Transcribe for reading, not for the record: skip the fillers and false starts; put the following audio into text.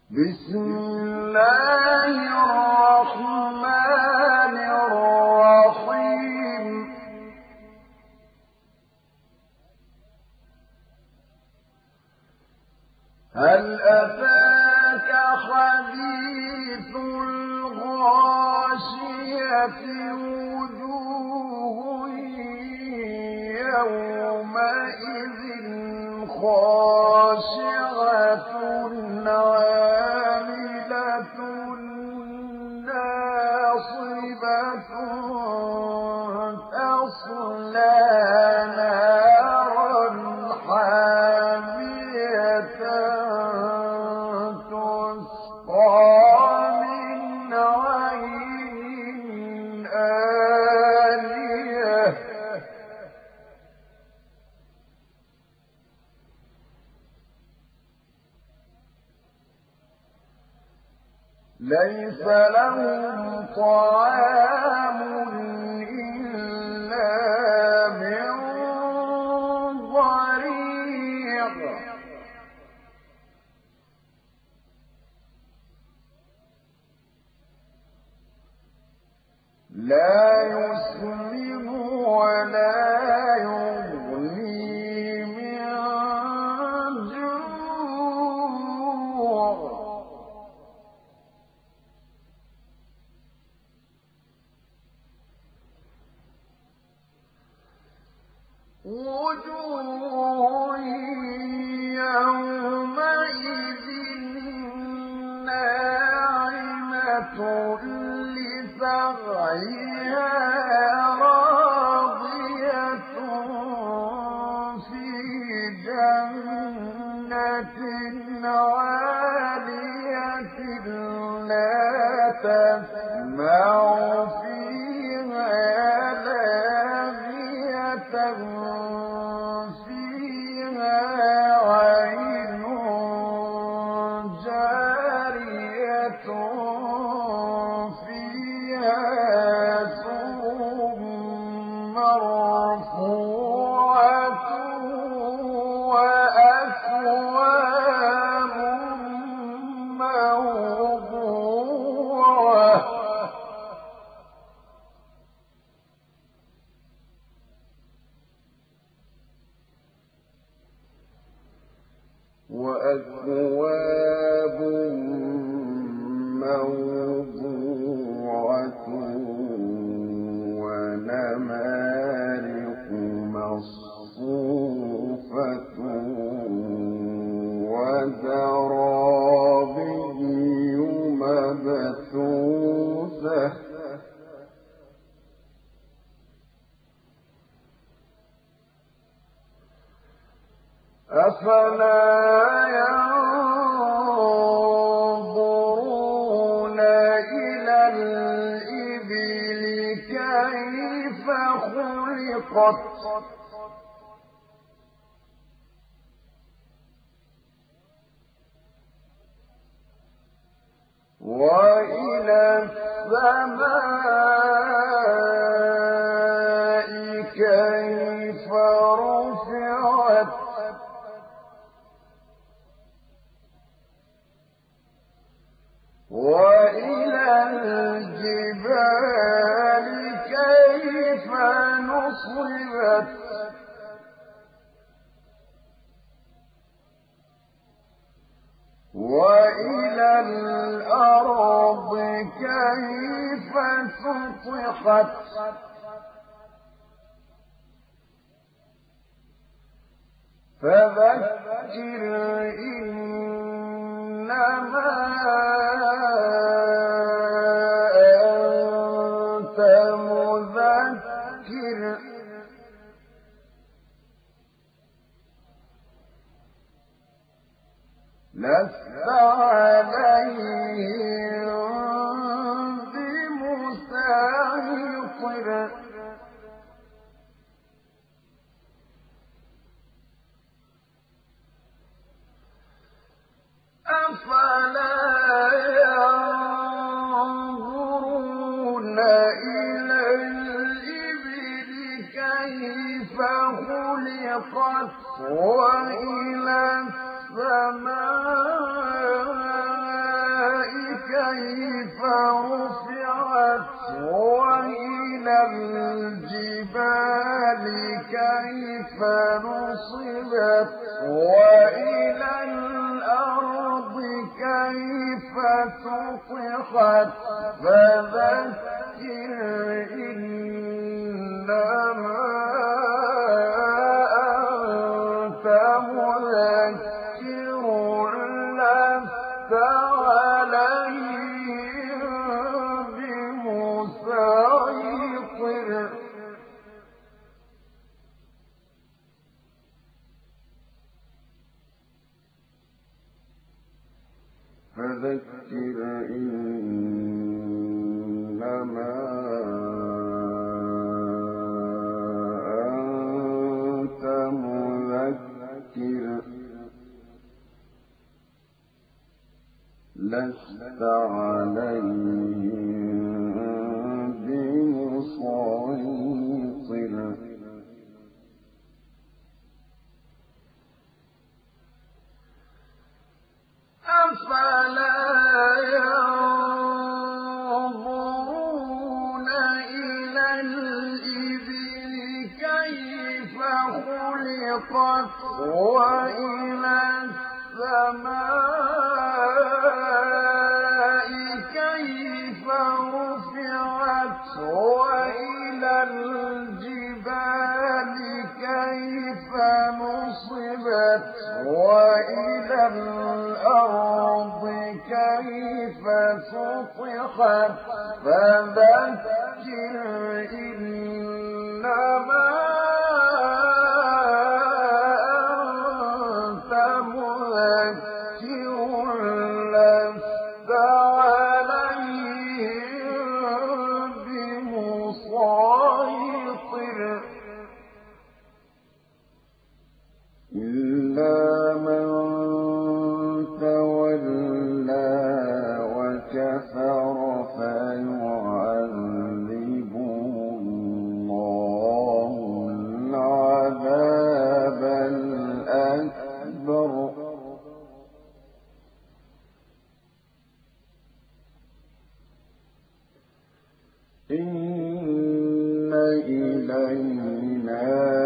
بسم الله الرحمن الرحيم هل أتاك حديث الغاشية وجوه يومئذ خاشعة عاملة ناصبة تصلى نارا حامية تسقى من عين آنية ليس لهم طعام إلا من ضريع لا يسمن ولا يغني من جوع وجوه يومئذ ناعمة لسعيها راضية في جنة عالية لا تسمع فيها لاغية فيها عين جارية فيها سرر مرفوعة وأكواب موضوعة ونمارق مصفوفة وزرابي مبثوثة أفلا ينظرون إلى الإبل كيف خلقت وإلى السماء كيف رفعت وإلى الجبال كيف نصبت وإلى الأرض كيف سطحت فذكر إنما أنت مذكر لست عليهم بمسيطر أفلا ينظرون إلى الإبل كيف خلقت وإلى السماء كيف رفعت وإلى الجبال كيف نصبت وإلى الأرض كيف سطحت فذكر إنما أنت مذكر لست عليهم بمسيطر فذكر إنما أنت مذكر لست عليهم بمسيطر أفلا ينظرون إلى الإبل كيف خلقت وإلى السماء كيف رفعت وإلى الجبال كيف نصبت وإلى الأرض كيف سطحت فذكر إنما أنت مذكر لست عليهم بمسيطر إلا من تولى وكفر فيعذبه الله العذاب الأكبر إن إلينا